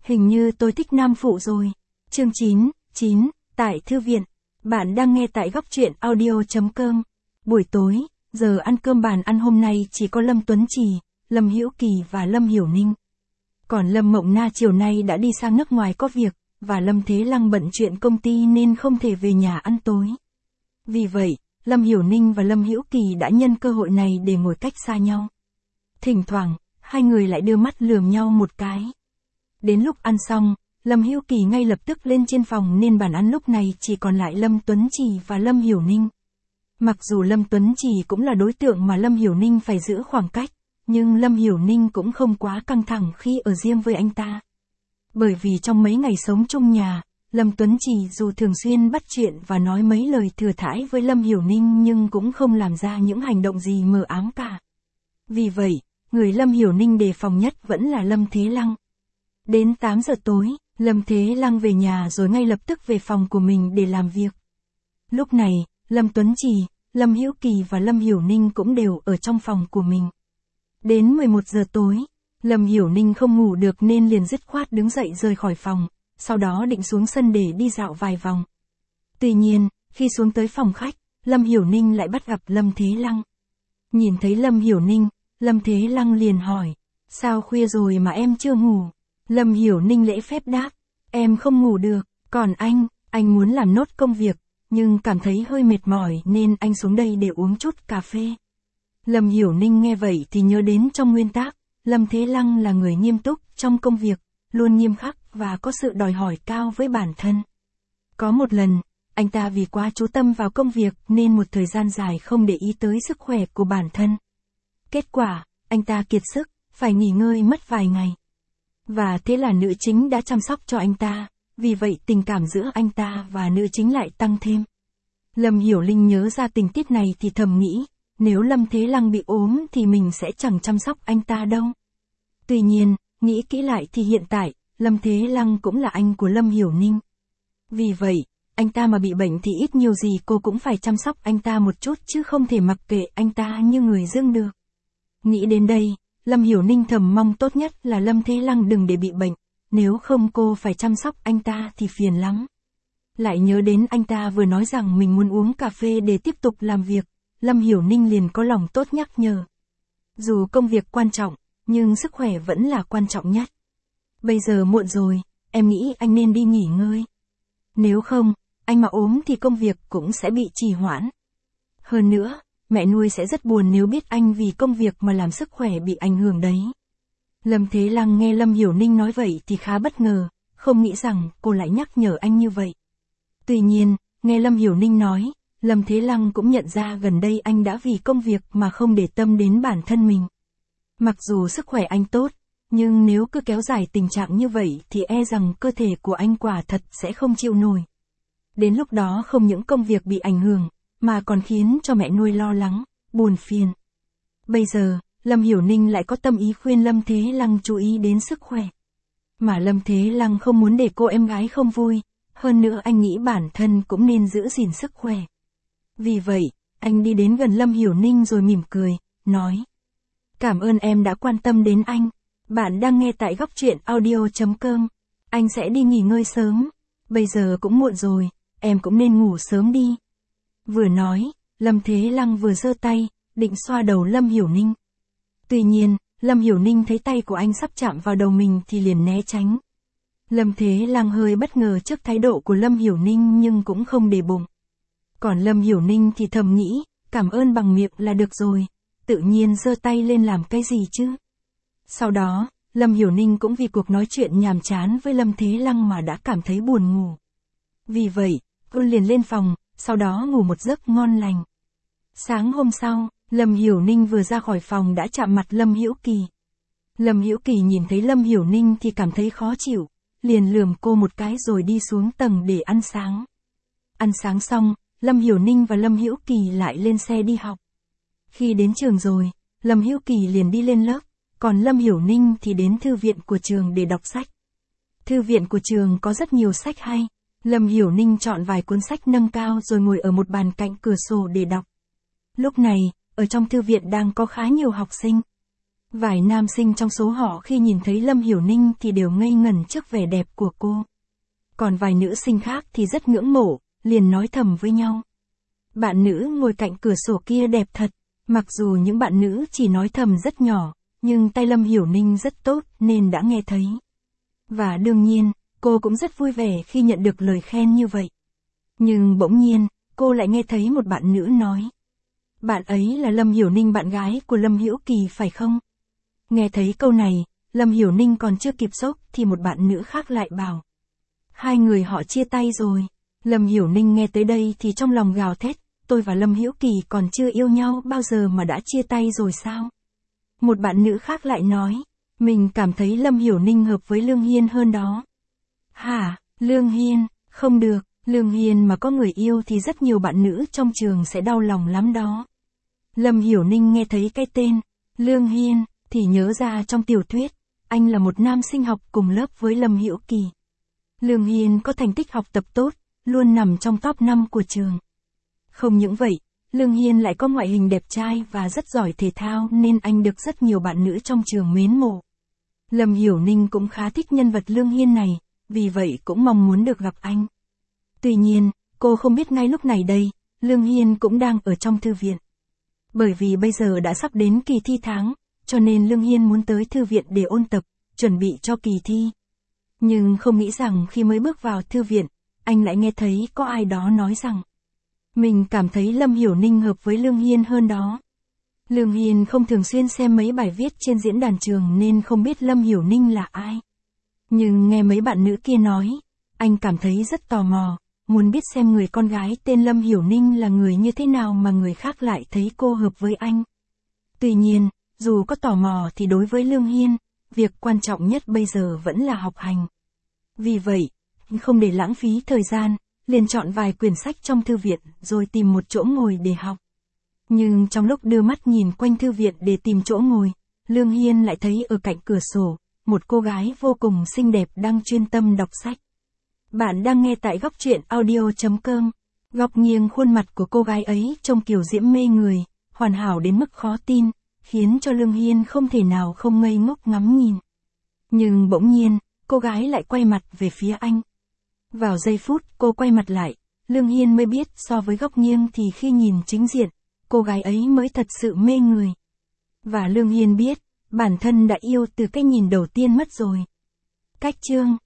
Hình như tôi thích nam phụ rồi. Chương 9, tại thư viện. Bạn đang nghe tại góc truyện audio.com. Buổi tối, giờ ăn cơm bàn ăn hôm nay chỉ có Lâm Tuấn Trì, Lâm Hữu Kỳ và Lâm Hiểu Ninh. Còn Lâm Mộng Na chiều nay đã đi sang nước ngoài có việc, và Lâm Thế Lăng bận chuyện công ty nên không thể về nhà ăn tối. Vì vậy, Lâm Hiểu Ninh và Lâm Hữu Kỳ đã nhân cơ hội này để ngồi cách xa nhau. Thỉnh thoảng, hai người lại đưa mắt lườm nhau một cái. Đến lúc ăn xong, Lâm Hữu Kỳ ngay lập tức lên trên phòng nên bàn ăn lúc này chỉ còn lại Lâm Tuấn Trì và Lâm Hiểu Ninh. Mặc dù Lâm Tuấn Trì cũng là đối tượng mà Lâm Hiểu Ninh phải giữ khoảng cách, nhưng Lâm Hiểu Ninh cũng không quá căng thẳng khi ở riêng với anh ta. Bởi vì trong mấy ngày sống chung nhà, Lâm Tuấn Trì dù thường xuyên bắt chuyện và nói mấy lời thừa thãi với Lâm Hiểu Ninh nhưng cũng không làm ra những hành động gì mờ ám cả. Vì vậy, người Lâm Hiểu Ninh đề phòng nhất vẫn là Lâm Thế Lăng. Đến 8 giờ tối, Lâm Thế Lăng về nhà rồi ngay lập tức về phòng của mình để làm việc. Lúc này, Lâm Tuấn Trì, Lâm Hữu Kỳ và Lâm Hiểu Ninh cũng đều ở trong phòng của mình. Đến 11 giờ tối, Lâm Hiểu Ninh không ngủ được nên liền dứt khoát đứng dậy rời khỏi phòng, sau đó định xuống sân để đi dạo vài vòng. Tuy nhiên, khi xuống tới phòng khách, Lâm Hiểu Ninh lại bắt gặp Lâm Thế Lăng. Nhìn thấy Lâm Hiểu Ninh, Lâm Thế Lăng liền hỏi, sao khuya rồi mà em chưa ngủ? Lâm Hiểu Ninh lễ phép đáp, em không ngủ được, còn anh muốn làm nốt công việc, nhưng cảm thấy hơi mệt mỏi nên anh xuống đây để uống chút cà phê. Lâm Hiểu Ninh nghe vậy thì nhớ đến trong nguyên tắc, Lâm Thế Lăng là người nghiêm túc trong công việc, luôn nghiêm khắc và có sự đòi hỏi cao với bản thân. Có một lần, anh ta vì quá chú tâm vào công việc nên một thời gian dài không để ý tới sức khỏe của bản thân. Kết quả, anh ta kiệt sức, phải nghỉ ngơi mất vài ngày. Và thế là nữ chính đã chăm sóc cho anh ta, vì vậy tình cảm giữa anh ta và nữ chính lại tăng thêm. Lâm Hiểu Ninh nhớ ra tình tiết này thì thầm nghĩ, nếu Lâm Thế Lăng bị ốm thì mình sẽ chẳng chăm sóc anh ta đâu. Tuy nhiên, nghĩ kỹ lại thì hiện tại, Lâm Thế Lăng cũng là anh của Lâm Hiểu Ninh. Vì vậy, anh ta mà bị bệnh thì ít nhiều gì cô cũng phải chăm sóc anh ta một chút chứ không thể mặc kệ anh ta như người dưng được. Nghĩ đến đây, Lâm Hiểu Ninh thầm mong tốt nhất là Lâm Thế Lăng đừng để bị bệnh, nếu không cô phải chăm sóc anh ta thì phiền lắm. Lại nhớ đến anh ta vừa nói rằng mình muốn uống cà phê để tiếp tục làm việc, Lâm Hiểu Ninh liền có lòng tốt nhắc nhở. Dù công việc quan trọng, nhưng sức khỏe vẫn là quan trọng nhất. Bây giờ muộn rồi, em nghĩ anh nên đi nghỉ ngơi. Nếu không, anh mà ốm thì công việc cũng sẽ bị trì hoãn. Hơn nữa, mẹ nuôi sẽ rất buồn nếu biết anh vì công việc mà làm sức khỏe bị ảnh hưởng đấy. Lâm Thế Lăng nghe Lâm Hiểu Ninh nói vậy thì khá bất ngờ, không nghĩ rằng cô lại nhắc nhở anh như vậy. Tuy nhiên, nghe Lâm Hiểu Ninh nói, Lâm Thế Lăng cũng nhận ra gần đây anh đã vì công việc mà không để tâm đến bản thân mình. Mặc dù sức khỏe anh tốt, nhưng nếu cứ kéo dài tình trạng như vậy thì e rằng cơ thể của anh quả thật sẽ không chịu nổi. Đến lúc đó không những công việc bị ảnh hưởng, mà còn khiến cho mẹ nuôi lo lắng, buồn phiền. Bây giờ, Lâm Hiểu Ninh lại có tâm ý khuyên Lâm Thế Lăng chú ý đến sức khỏe. Mà Lâm Thế Lăng không muốn để cô em gái không vui, hơn nữa anh nghĩ bản thân cũng nên giữ gìn sức khỏe. Vì vậy, anh đi đến gần Lâm Hiểu Ninh rồi mỉm cười, nói. Cảm ơn em đã quan tâm đến anh. Bạn đang nghe tại góc truyện audio.com. Anh sẽ đi nghỉ ngơi sớm. Bây giờ cũng muộn rồi, em cũng nên ngủ sớm đi. Vừa nói, Lâm Thế Lăng vừa giơ tay, định xoa đầu Lâm Hiểu Ninh. Tuy nhiên, Lâm Hiểu Ninh thấy tay của anh sắp chạm vào đầu mình thì liền né tránh. Lâm Thế Lăng hơi bất ngờ trước thái độ của Lâm Hiểu Ninh nhưng cũng không để bụng. Còn Lâm Hiểu Ninh thì thầm nghĩ, cảm ơn bằng miệng là được rồi, tự nhiên giơ tay lên làm cái gì chứ. Sau đó, Lâm Hiểu Ninh cũng vì cuộc nói chuyện nhàm chán với Lâm Thế Lăng mà đã cảm thấy buồn ngủ. Vì vậy, cô liền lên phòng, sau đó ngủ một giấc ngon lành. Sáng hôm sau, Lâm Hiểu Ninh vừa ra khỏi phòng đã chạm mặt Lâm Hữu Kỳ. Lâm Hữu Kỳ nhìn thấy Lâm Hiểu Ninh thì cảm thấy khó chịu, liền lườm cô một cái rồi đi xuống tầng để ăn sáng. Ăn sáng xong, Lâm Hiểu Ninh và Lâm Hữu Kỳ lại lên xe đi học. Khi đến trường rồi, Lâm Hữu Kỳ liền đi lên lớp, còn Lâm Hiểu Ninh thì đến thư viện của trường để đọc sách. Thư viện của trường có rất nhiều sách hay. Lâm Hiểu Ninh chọn vài cuốn sách nâng cao rồi ngồi ở một bàn cạnh cửa sổ để đọc. Lúc này, ở trong thư viện đang có khá nhiều học sinh. Vài nam sinh trong số họ khi nhìn thấy Lâm Hiểu Ninh thì đều ngây ngẩn trước vẻ đẹp của cô. Còn vài nữ sinh khác thì rất ngưỡng mộ, liền nói thầm với nhau. Bạn nữ ngồi cạnh cửa sổ kia đẹp thật, mặc dù những bạn nữ chỉ nói thầm rất nhỏ, nhưng tai Lâm Hiểu Ninh rất tốt nên đã nghe thấy. Và đương nhiên, cô cũng rất vui vẻ khi nhận được lời khen như vậy. Nhưng bỗng nhiên, cô lại nghe thấy một bạn nữ nói. Bạn ấy là Lâm Hiểu Ninh, bạn gái của Lâm Hữu Kỳ phải không? Nghe thấy câu này, Lâm Hiểu Ninh còn chưa kịp sốc thì một bạn nữ khác lại bảo. Hai người họ chia tay rồi. Lâm Hiểu Ninh nghe tới đây thì trong lòng gào thét, tôi và Lâm Hữu Kỳ còn chưa yêu nhau bao giờ mà đã chia tay rồi sao? Một bạn nữ khác lại nói, mình cảm thấy Lâm Hiểu Ninh hợp với Lương Hiên hơn đó. Hả, Lương Hiên, không được, Lương Hiên mà có người yêu thì rất nhiều bạn nữ trong trường sẽ đau lòng lắm đó. Lâm Hiểu Ninh nghe thấy cái tên, Lương Hiên, thì nhớ ra trong tiểu thuyết, anh là một nam sinh học cùng lớp với Lâm Hữu Kỳ. Lương Hiên có thành tích học tập tốt, luôn nằm trong top 5 của trường. Không những vậy, Lương Hiên lại có ngoại hình đẹp trai và rất giỏi thể thao nên anh được rất nhiều bạn nữ trong trường mến mộ. Lâm Hiểu Ninh cũng khá thích nhân vật Lương Hiên này, vì vậy cũng mong muốn được gặp anh. Tuy nhiên, cô không biết ngay lúc này đây, Lương Hiên cũng đang ở trong thư viện. Bởi vì bây giờ đã sắp đến kỳ thi tháng, cho nên Lương Hiên muốn tới thư viện để ôn tập, chuẩn bị cho kỳ thi. Nhưng không nghĩ rằng khi mới bước vào thư viện, anh lại nghe thấy có ai đó nói rằng mình cảm thấy Lâm Hiểu Ninh hợp với Lương Hiên hơn đó. Lương Hiên không thường xuyên xem mấy bài viết trên diễn đàn trường nên không biết Lâm Hiểu Ninh là ai. Nhưng nghe mấy bạn nữ kia nói, anh cảm thấy rất tò mò, muốn biết xem người con gái tên Lâm Hiểu Ninh là người như thế nào mà người khác lại thấy cô hợp với anh. Tuy nhiên, dù có tò mò thì đối với Lương Hiên, việc quan trọng nhất bây giờ vẫn là học hành. Vì vậy, không để lãng phí thời gian, liền chọn vài quyển sách trong thư viện rồi tìm một chỗ ngồi để học. Nhưng trong lúc đưa mắt nhìn quanh thư viện để tìm chỗ ngồi, Lương Hiên lại thấy ở cạnh cửa sổ, một cô gái vô cùng xinh đẹp đang chuyên tâm đọc sách. Bạn đang nghe tại góc truyện audio.com. Góc nghiêng khuôn mặt của cô gái ấy trông kiều diễm mê người, hoàn hảo đến mức khó tin, khiến cho Lương Hiên không thể nào không ngây ngốc ngắm nhìn. Nhưng bỗng nhiên, cô gái lại quay mặt về phía anh. Vào giây phút cô quay mặt lại, Lương Hiên mới biết so với góc nghiêng thì khi nhìn chính diện, cô gái ấy mới thật sự mê người. Và Lương Hiên biết, bản thân đã yêu từ cái nhìn đầu tiên mất rồi. Cách chương